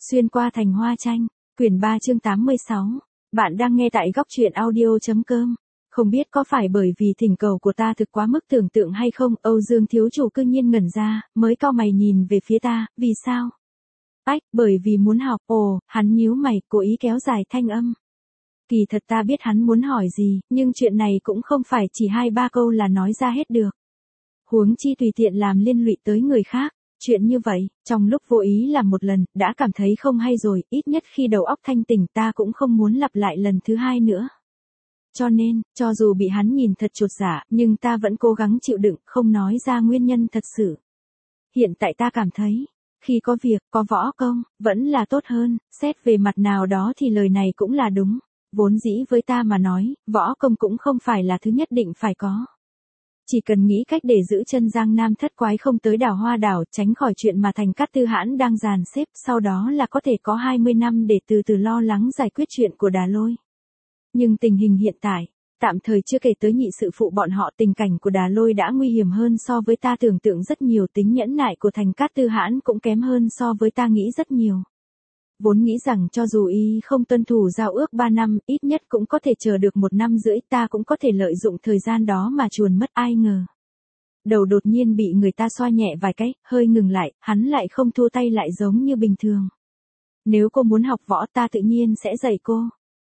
Xuyên qua thành hoa tranh, quyển 3 chương 86. Bạn đang nghe tại góc truyện audio.com. Không biết có phải bởi vì thỉnh cầu của ta thực quá mức tưởng tượng hay không, Âu Dương thiếu chủ cư nhiên ngẩn ra, mới cau mày nhìn về phía ta, vì sao? Ách, bởi vì muốn học, hắn nhíu mày, cố ý kéo dài thanh âm. Kỳ thật ta biết hắn muốn hỏi gì, nhưng chuyện này cũng không phải chỉ 2-3 câu là nói ra hết được. Huống chi tùy tiện làm liên lụy tới người khác. Chuyện như vậy, trong lúc vô ý làm một lần, đã cảm thấy không hay rồi, ít nhất khi đầu óc thanh tỉnh ta cũng không muốn lặp lại lần thứ hai nữa. Cho nên, cho dù bị hắn nhìn thật chột dạ, nhưng ta vẫn cố gắng chịu đựng, không nói ra nguyên nhân thật sự. Hiện tại ta cảm thấy, khi có việc, có võ công, vẫn là tốt hơn, xét về mặt nào đó thì lời này cũng là đúng. Vốn dĩ với ta mà nói, võ công cũng không phải là thứ nhất định phải có. Chỉ cần nghĩ cách để giữ chân Giang Nam thất quái không tới đảo Hoa Đảo, tránh khỏi chuyện mà Thành Cát Tư Hãn đang dàn xếp, sau đó là có thể có 20 năm để từ từ lo lắng giải quyết chuyện của Đà Lôi. Nhưng tình hình hiện tại, tạm thời chưa kể tới nhị sự phụ bọn họ, tình cảnh của Đà Lôi đã nguy hiểm hơn so với ta tưởng tượng rất nhiều, tính nhẫn nại của Thành Cát Tư Hãn cũng kém hơn so với ta nghĩ rất nhiều. Vốn nghĩ rằng cho dù y không tuân thủ giao ước 3 năm, ít nhất cũng có thể chờ được 1 năm rưỡi, ta cũng có thể lợi dụng thời gian đó mà chuồn mất, ai ngờ. Đầu đột nhiên bị người ta xoa nhẹ vài cái, hơi ngừng lại, hắn lại không thua tay lại giống như bình thường. Nếu cô muốn học võ ta tự nhiên sẽ dạy cô.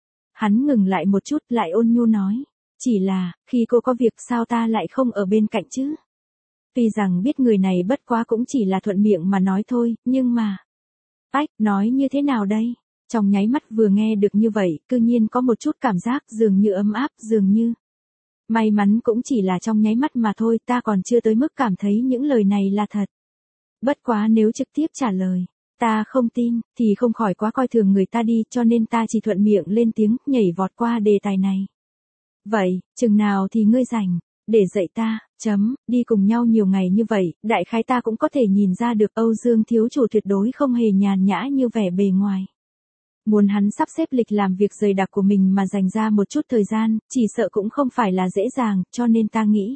Hắn ngừng lại một chút lại ôn nhu nói, chỉ là, khi cô có việc sao ta lại không ở bên cạnh chứ? Tuy rằng biết người này bất quá cũng chỉ là thuận miệng mà nói thôi, nhưng mà... Ách, nói như thế nào đây? Trong nháy mắt vừa nghe được như vậy, cư nhiên có một chút cảm giác dường như ấm áp, dường như. May mắn cũng chỉ là trong nháy mắt mà thôi, ta còn chưa tới mức cảm thấy những lời này là thật. Bất quá nếu trực tiếp trả lời, ta không tin, thì không khỏi quá coi thường người ta đi, cho nên ta chỉ thuận miệng lên tiếng, nhảy vọt qua đề tài này. Vậy, chừng nào thì ngươi rảnh, để dạy ta, đi cùng nhau nhiều ngày như vậy, đại khái ta cũng có thể nhìn ra được Âu Dương thiếu chủ tuyệt đối không hề nhàn nhã như vẻ bề ngoài. Muốn hắn sắp xếp lịch làm việc dày đặc của mình mà dành ra một chút thời gian, chỉ sợ cũng không phải là dễ dàng, cho nên ta nghĩ.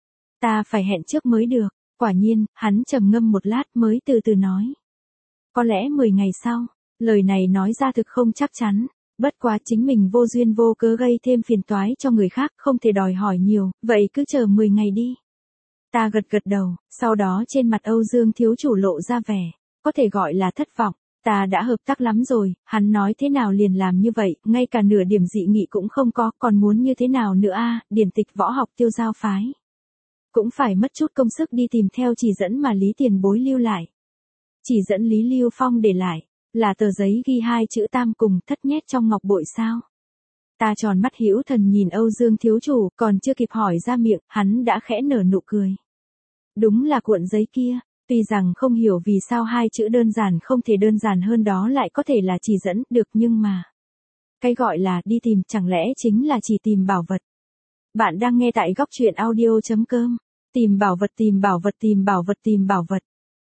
Ta phải hẹn trước mới được, quả nhiên, hắn trầm ngâm một lát mới từ từ nói. Có lẽ 10 ngày sau, lời này nói ra thực không chắc chắn. Bất quá chính mình vô duyên vô cớ gây thêm phiền toái cho người khác, không thể đòi hỏi nhiều, vậy cứ chờ 10 ngày đi. Ta gật gật đầu, sau đó trên mặt Âu Dương thiếu chủ lộ ra vẻ, có thể gọi là thất vọng. Ta đã hợp tác lắm rồi, hắn nói thế nào liền làm như vậy, ngay cả nửa điểm dị nghị cũng không có, còn muốn như thế nào nữa a? Điển tịch võ học Tiêu Giao phái. Cũng phải mất chút công sức đi tìm theo chỉ dẫn mà Lý Tiền Bối lưu lại. Chỉ dẫn Lý Lưu Phong để lại. Là tờ giấy ghi 2 chữ tam cùng thất nhét trong ngọc bội sao? Ta tròn mắt hữu thần nhìn Âu Dương thiếu chủ, còn chưa kịp hỏi ra miệng, hắn đã khẽ nở nụ cười. Đúng là cuộn giấy kia, tuy rằng không hiểu vì sao 2 chữ đơn giản không thể đơn giản hơn đó lại có thể là chỉ dẫn được, nhưng mà... Cái gọi là đi tìm chẳng lẽ chính là chỉ tìm bảo vật. Bạn đang nghe tại góc truyện audio.com. Tìm bảo vật, tìm bảo vật, tìm bảo vật, tìm bảo vật.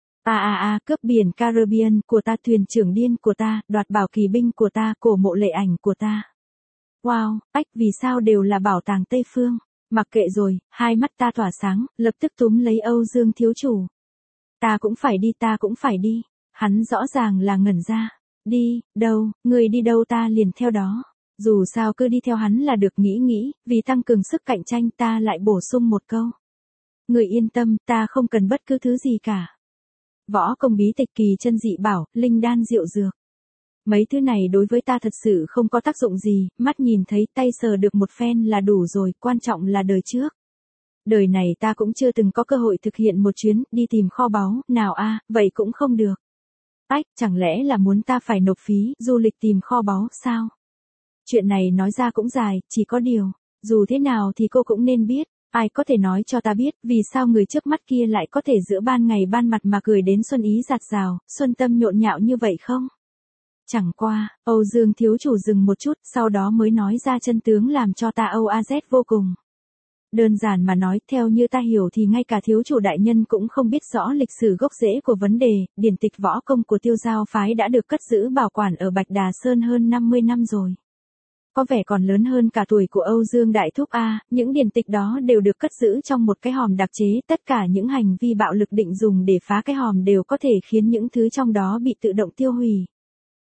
Cướp biển Caribbean của ta, thuyền trưởng điên của ta, đoạt bảo kỳ binh của ta, cổ mộ lệ ảnh của ta. Wow, vì sao đều là bảo tàng Tây Phương? Mặc kệ rồi, hai mắt ta tỏa sáng, lập tức túm lấy Âu Dương thiếu chủ. Ta cũng phải đi, ta cũng phải đi. Hắn rõ ràng là ngẩn ra. Đi, đâu, người đi đâu ta liền theo đó. Dù sao cứ đi theo hắn là được, nghĩ, vì tăng cường sức cạnh tranh ta lại bổ sung một câu. Người yên tâm, ta không cần bất cứ thứ gì cả. Võ công bí tịch, kỳ chân dị bảo, linh đan diệu dược. Mấy thứ này đối với ta thật sự không có tác dụng gì, mắt nhìn thấy tay sờ được một phen là đủ rồi, quan trọng là đời trước. Đời này ta cũng chưa từng có cơ hội thực hiện một chuyến đi tìm kho báu, nào vậy cũng không được. Chẳng lẽ là muốn ta phải nộp phí du lịch tìm kho báu sao? Chuyện này nói ra cũng dài, chỉ có điều, dù thế nào thì cô cũng nên biết. Ai có thể nói cho ta biết vì sao người trước mắt kia lại có thể giữa ban ngày ban mặt mà cười đến xuân ý dạt dào, xuân tâm nhộn nhạo như vậy không? Chẳng qua, Âu Dương thiếu chủ dừng một chút, sau đó mới nói ra chân tướng làm cho ta vô cùng. Đơn giản mà nói, theo như ta hiểu thì ngay cả thiếu chủ đại nhân cũng không biết rõ lịch sử gốc rễ của vấn đề, điển tịch võ công của Tiêu Giao phái đã được cất giữ bảo quản ở Bạch Đà Sơn hơn 50 năm rồi. Có vẻ còn lớn hơn cả tuổi của Âu Dương Đại Thúc những điển tịch đó đều được cất giữ trong một cái hòm đặc chế, tất cả những hành vi bạo lực định dùng để phá cái hòm đều có thể khiến những thứ trong đó bị tự động tiêu hủy.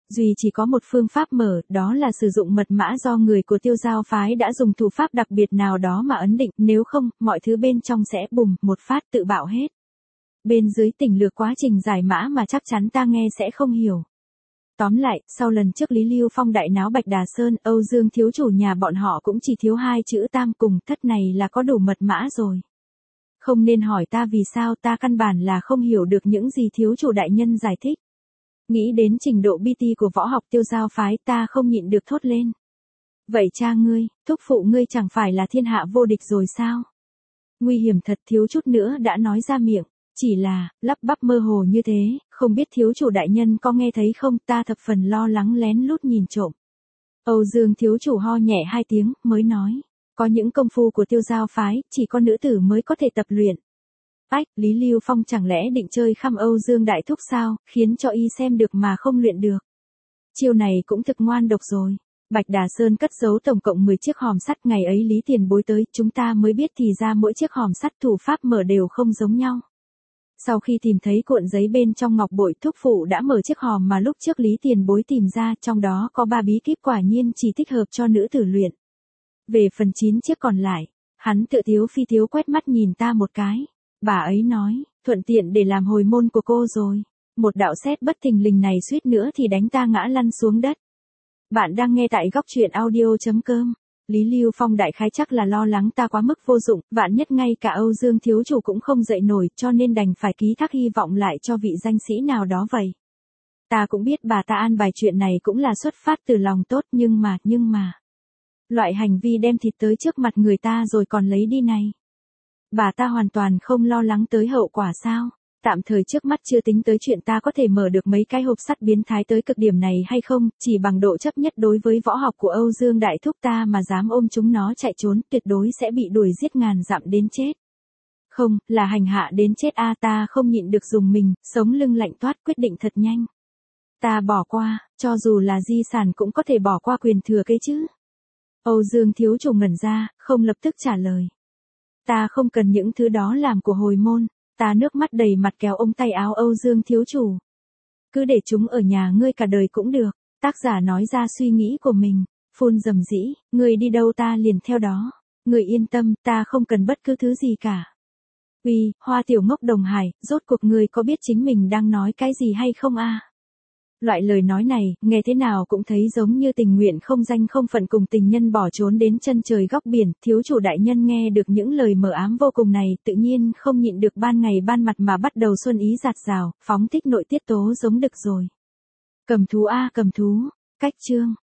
Duy chỉ có một phương pháp mở, đó là sử dụng mật mã do người của Tiêu Giao phái đã dùng thủ pháp đặc biệt nào đó mà ấn định, nếu không, mọi thứ bên trong sẽ bùng, một phát tự bạo hết. Bên dưới tỉnh lược quá trình giải mã mà chắc chắn ta nghe sẽ không hiểu. Tóm lại, sau lần trước Lý Lưu Phong đại náo Bạch Đà Sơn, Âu Dương thiếu chủ nhà bọn họ cũng chỉ thiếu 2 chữ tam cùng thất này là có đủ mật mã rồi. Không nên hỏi ta vì sao, ta căn bản là không hiểu được những gì thiếu chủ đại nhân giải thích. Nghĩ đến trình độ BT của võ học Tiêu Giao phái, ta không nhịn được thốt lên. Vậy cha ngươi, thúc phụ ngươi chẳng phải là thiên hạ vô địch rồi sao? Nguy hiểm thật, thiếu chút nữa đã nói ra miệng. Chỉ là, lắp bắp mơ hồ như thế, không biết thiếu chủ đại nhân có nghe thấy không, ta thập phần lo lắng lén lút nhìn trộm. Âu Dương thiếu chủ ho nhẹ 2 tiếng, mới nói. Có những công phu của Tiêu Giao phái, chỉ có nữ tử mới có thể tập luyện. Ách, Lý Lưu Phong chẳng lẽ định chơi khăm Âu Dương đại thúc sao, khiến cho y xem được mà không luyện được. Chiêu này cũng thực ngoan độc rồi. Bạch Đà Sơn cất giấu tổng cộng 10 chiếc hòm sắt, ngày ấy Lý Tiền Bối tới, chúng ta mới biết thì ra mỗi chiếc hòm sắt thủ pháp mở đều không giống nhau. Sau khi tìm thấy cuộn giấy bên trong ngọc bội, thúc phụ đã mở chiếc hòm mà lúc trước Lý Tiền Bối tìm ra, trong đó có 3 bí kíp quả nhiên chỉ thích hợp cho nữ tử luyện. Về phần 9 chiếc còn lại, hắn tự thiếu phi thiếu quét mắt nhìn ta một cái. Bà ấy nói, thuận tiện để làm hồi môn của cô rồi. Một đạo sét bất thình lình này suýt nữa thì đánh ta ngã lăn xuống đất. Bạn đang nghe tại góc truyện audio.com. Lý Lưu Phong đại khái chắc là lo lắng ta quá mức vô dụng, vạn nhất ngay cả Âu Dương thiếu chủ cũng không dậy nổi, cho nên đành phải ký thác hy vọng lại cho vị danh sĩ nào đó vậy. Ta cũng biết bà ta an bài chuyện này cũng là xuất phát từ lòng tốt, nhưng mà. Loại hành vi đem thịt tới trước mặt người ta rồi còn lấy đi này. Bà ta hoàn toàn không lo lắng tới hậu quả sao? Tạm thời trước mắt chưa tính tới chuyện ta có thể mở được mấy cái hộp sắt biến thái tới cực điểm này hay không, chỉ bằng độ chấp nhất đối với võ học của Âu Dương đại thúc ta mà dám ôm chúng nó chạy trốn, tuyệt đối sẽ bị đuổi giết ngàn dặm đến chết. Không, là hành hạ đến chết a, ta không nhịn được dùng mình, sống lưng lạnh toát, quyết định thật nhanh. Ta bỏ qua, cho dù là di sản cũng có thể bỏ qua quyền thừa kế chứ. Âu Dương thiếu chủ ngẩn ra, không lập tức trả lời. Ta không cần những thứ đó làm của hồi môn. Ta nước mắt đầy mặt kéo ống tay áo Âu Dương thiếu chủ. Cứ để chúng ở nhà ngươi cả đời cũng được. Tác giả nói ra suy nghĩ của mình. Phun rầm rĩ, ngươi đi đâu ta liền theo đó. Ngươi yên tâm, ta không cần bất cứ thứ gì cả. Uy, Hoa tiểu ngốc Đồng Hải, rốt cuộc ngươi có biết chính mình đang nói cái gì hay không a? Loại lời nói này, nghe thế nào cũng thấy giống như tình nguyện không danh không phận cùng tình nhân bỏ trốn đến chân trời góc biển. Thiếu chủ đại nhân nghe được những lời mờ ám vô cùng này, tự nhiên không nhịn được ban ngày ban mặt mà bắt đầu xuân ý dạt dào, phóng thích nội tiết tố giống đực rồi. Cầm thú a, cầm thú. Cách chương.